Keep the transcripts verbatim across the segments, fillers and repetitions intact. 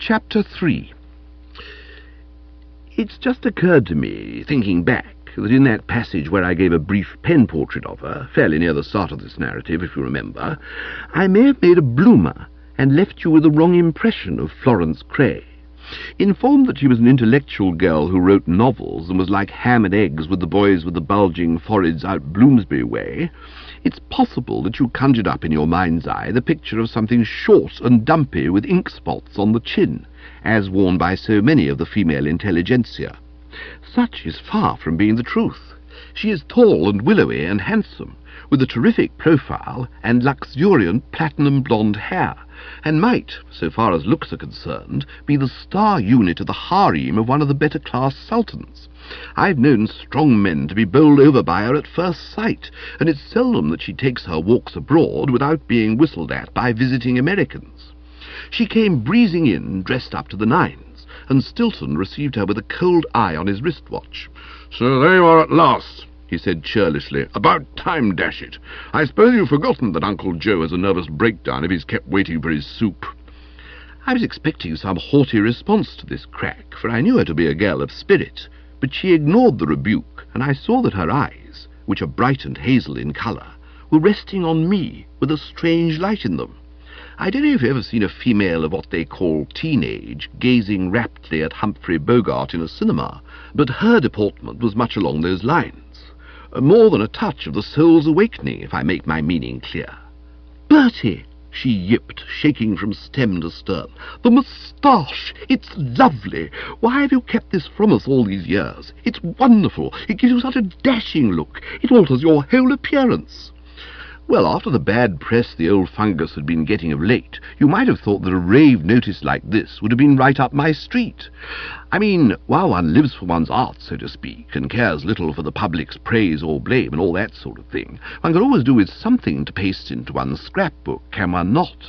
Chapter three. It's just occurred to me, thinking back, that in that passage where I gave a brief pen portrait of her, fairly near the start of this narrative, if you remember, I may have made a bloomer and left you with the wrong impression of Florence Cray. Informed that she was an intellectual girl who wrote novels and was like ham and eggs with the boys with the bulging foreheads out Bloomsbury way, it's possible that you conjured up in your mind's eye the picture of something short and dumpy with ink spots on the chin, as worn by so many of the female intelligentsia. Such is far from being the truth. She is tall and willowy and handsome, with a terrific profile and luxuriant platinum blonde hair, and might, so far as looks are concerned, be the star unit of the harem of one of the better-class sultans. I've known strong men to be bowled over by her at first sight, and it's seldom that she takes her walks abroad without being whistled at by visiting Americans. She came breezing in, dressed up to the nines, and Stilton received her with a cold eye on his wristwatch. "So there you are at last," he said churlishly. "About time, dash it. I suppose you've forgotten that Uncle Joe has a nervous breakdown if he's kept waiting for his soup." I was expecting some haughty response to this crack, for I knew her to be a girl of spirit, but she ignored the rebuke, and I saw that her eyes, which are bright and hazel in colour, were resting on me with a strange light in them. I don't know if you've ever seen a female of what they call teenage gazing raptly at Humphrey Bogart in a cinema, but her deportment was much along those lines. More than a touch of the soul's awakening, if I make my meaning clear. "Bertie," she yipped, shaking from stem to stern, "the moustache! It's lovely! Why have you kept this from us all these years? It's wonderful! It gives you such a dashing look! It alters your whole appearance!" Well, after the bad press the old fungus had been getting of late, you might have thought that a rave notice like this would have been right up my street. I mean, while one lives for one's art, so to speak, and cares little for the public's praise or blame and all that sort of thing, one can always do with something to paste into one's scrapbook, can one not?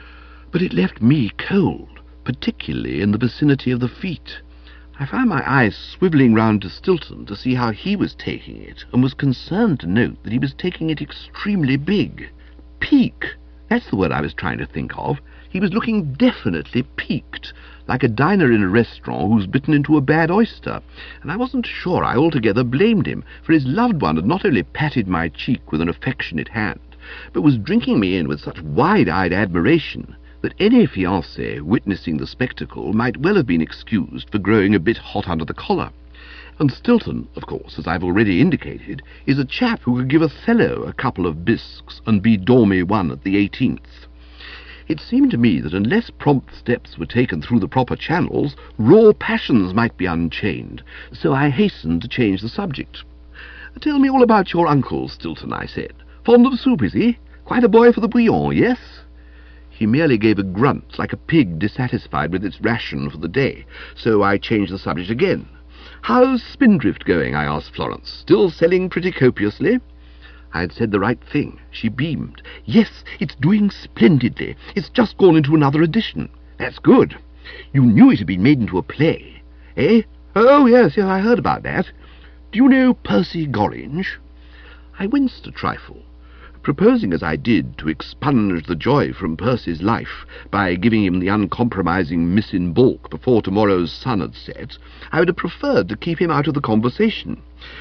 But it left me cold, particularly in the vicinity of the feet. I found my eyes swivelling round to Stilton to see how he was taking it, and was concerned to note that he was taking it extremely big. Pique! That's the word I was trying to think of. He was looking definitely piqued, like a diner in a restaurant who's bitten into a bad oyster, and I wasn't sure I altogether blamed him, for his loved one had not only patted my cheek with an affectionate hand, but was drinking me in with such wide-eyed admiration that any fiancé witnessing the spectacle might well have been excused for growing a bit hot under the collar. And Stilton, of course, as I've already indicated, is a chap who could give Othello a couple of bisques and be Dormy one at the eighteenth. It seemed to me that unless prompt steps were taken through the proper channels, raw passions might be unchained, so I hastened to change the subject. "Tell me all about your uncle, Stilton," I said. "Fond of soup, is he? Quite a boy for the bouillon, yes?" He merely gave a grunt, like a pig dissatisfied with its ration for the day, so I changed the subject again. "How's Spindrift going?" I asked Florence. "Still selling pretty copiously?" I had said the right thing. She beamed. "Yes, it's doing splendidly. It's just gone into another edition." "That's good. You knew it had been made into a play, eh?" "Oh, yes, yes, I heard about that. Do you know Percy Gorringe?" I winced a trifle. Proposing as I did to expunge the joy from Percy's life by giving him the uncompromising miss in baulk before tomorrow's sun had set, I would have preferred to keep him out of the conversation.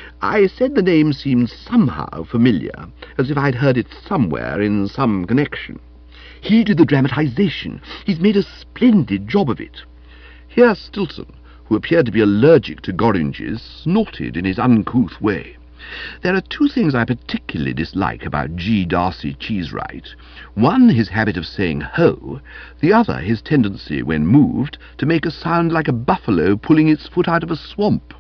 I said the name seemed somehow familiar, as if I'd heard it somewhere in some connection. "He did the dramatization. He's made a splendid job of it." Here Stilton, who appeared to be allergic to Gorringes, snorted in his uncouth way. There are two things I particularly dislike about G. Darcy Cheesewright. One, his habit of saying ho, the other, his tendency, when moved, to make a sound like a buffalo pulling its foot out of a swamp.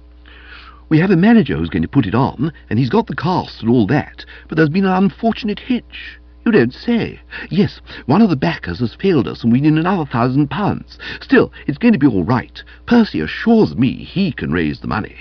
We have a manager who's going to put it on, and he's got the cast and all that, but there's been an unfortunate hitch. You don't say. Yes, one of the backers has failed us, and we need another thousand pounds. Still, it's going to be all right. Percy assures me he can raise the money.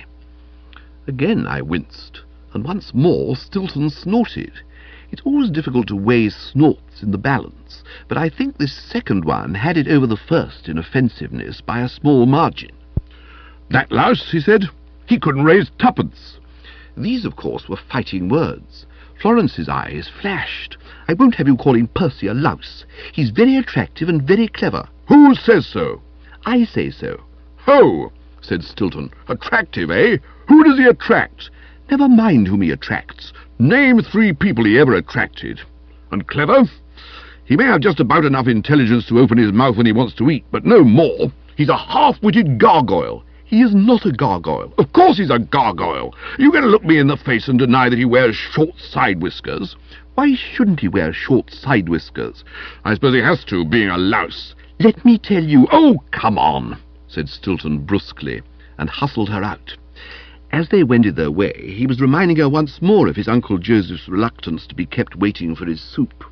Again I winced, and once more Stilton snorted. It's always difficult to weigh snorts in the balance, but I think this second one had it over the first in offensiveness by a small margin. "That louse," he said, "he couldn't raise twopence." These, of course, were fighting words. Florence's eyes flashed. "I won't have you calling Percy a louse. He's very attractive and very clever." "Who says so?" I say so. Ho, said Stilton. Attractive, eh? Who does he attract? Never mind whom he attracts. Name three people he ever attracted. And clever? He may have just about enough intelligence to open his mouth when he wants to eat, but no more. He's a half-witted gargoyle. He is not a gargoyle. Of course he's a gargoyle. You going to look me in the face and deny that he wears short side whiskers? Why shouldn't he wear short side whiskers? I suppose he has to, being a louse. Let me tell you... Oh, come on, said Stilton brusquely, and hustled her out. As they wended their way, he was reminding her once more of his Uncle Joseph's reluctance to be kept waiting for his soup.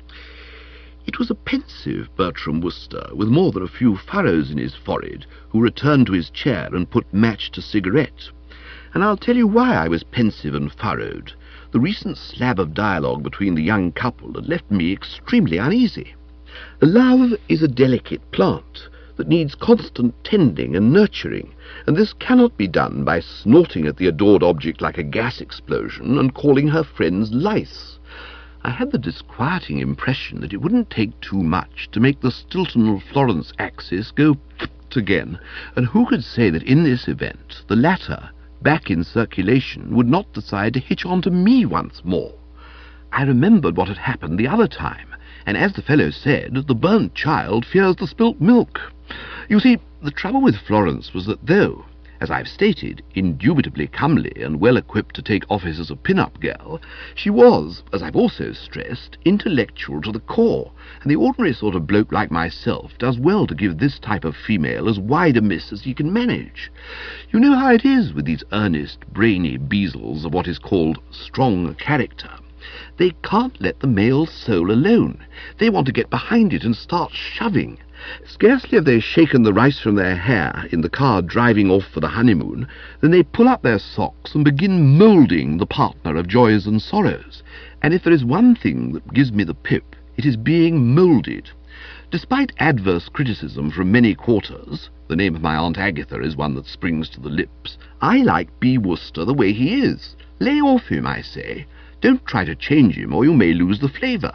It was a pensive Bertram Wooster, with more than a few furrows in his forehead, who returned to his chair and put match to cigarette. And I'll tell you why I was pensive and furrowed. The recent slab of dialogue between the young couple had left me extremely uneasy. Love is a delicate plant that needs constant tending and nurturing, and this cannot be done by snorting at the adored object like a gas explosion and calling her friends lice. I had the disquieting impression that it wouldn't take too much to make the Stilton-Florence axis go again, and who could say that in this event the latter, back in circulation, would not decide to hitch on to me once more. I remembered what had happened the other time, and as the fellow said, the burnt child fears the spilt milk. You see, the trouble with Florence was that though, as I've stated, indubitably comely and well-equipped to take office as a pin-up girl, she was, as I've also stressed, intellectual to the core, and the ordinary sort of bloke like myself does well to give this type of female as wide a miss as he can manage. You know how it is with these earnest, brainy beazles of what is called strong character. They can't let the male soul alone. They want to get behind it and start shoving. Scarcely have they shaken the rice from their hair in the car driving off for the honeymoon, than they pull up their socks and begin moulding the partner of joys and sorrows. And if there is one thing that gives me the pip, it is being moulded. Despite adverse criticism from many quarters, the name of my Aunt Agatha is one that springs to the lips, I like B. Wooster the way he is. Lay off him, I say. Don't try to change him, or you may lose the flavour.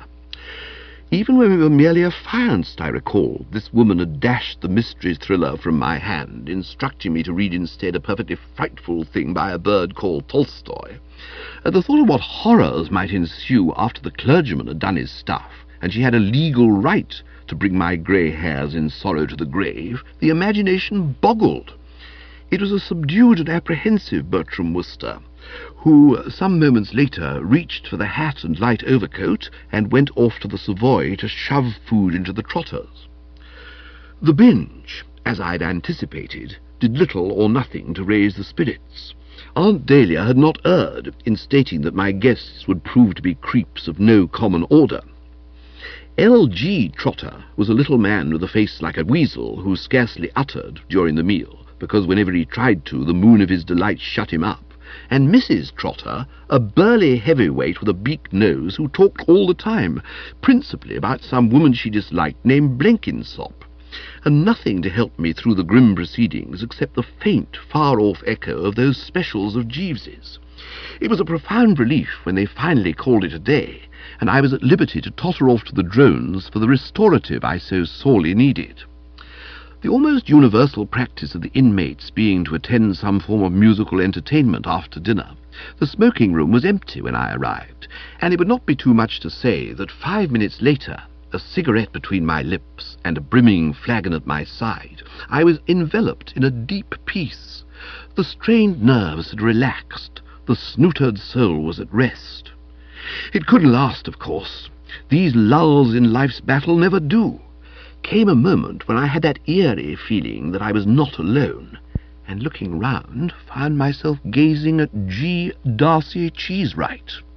Even when we were merely affianced, I recall, this woman had dashed the mystery thriller from my hand, instructing me to read instead a perfectly frightful thing by a bird called Tolstoy. At the thought of what horrors might ensue after the clergyman had done his stuff, and she had a legal right to bring my grey hairs in sorrow to the grave, the imagination boggled. It was a subdued and apprehensive Bertram Wooster, who, some moments later, reached for the hat and light overcoat and went off to the Savoy to shove food into the trotters. The binge, as I'd anticipated, did little or nothing to raise the spirits. Aunt Dahlia had not erred in stating that my guests would prove to be creeps of no common order. L G Trotter was a little man with a face like a weasel who scarcely uttered during the meal, because whenever he tried to, the moon of his delight shut him up, and Missus Trotter, a burly heavyweight with a beaked nose who talked all the time, principally about some woman she disliked named Blenkinsop, and nothing to help me through the grim proceedings except the faint, far-off echo of those specials of Jeeves's. It was a profound relief when they finally called it a day, and I was at liberty to totter off to the drones for the restorative I so sorely needed. The almost universal practice of the inmates being to attend some form of musical entertainment after dinner, the smoking room was empty when I arrived, and it would not be too much to say that five minutes later, a cigarette between my lips and a brimming flagon at my side, I was enveloped in a deep peace. The strained nerves had relaxed, the snootered soul was at rest. It couldn't last, of course. These lulls in life's battle never do. Came a moment when I had that eerie feeling that I was not alone, and looking round, found myself gazing at G. Darcy Cheesewright.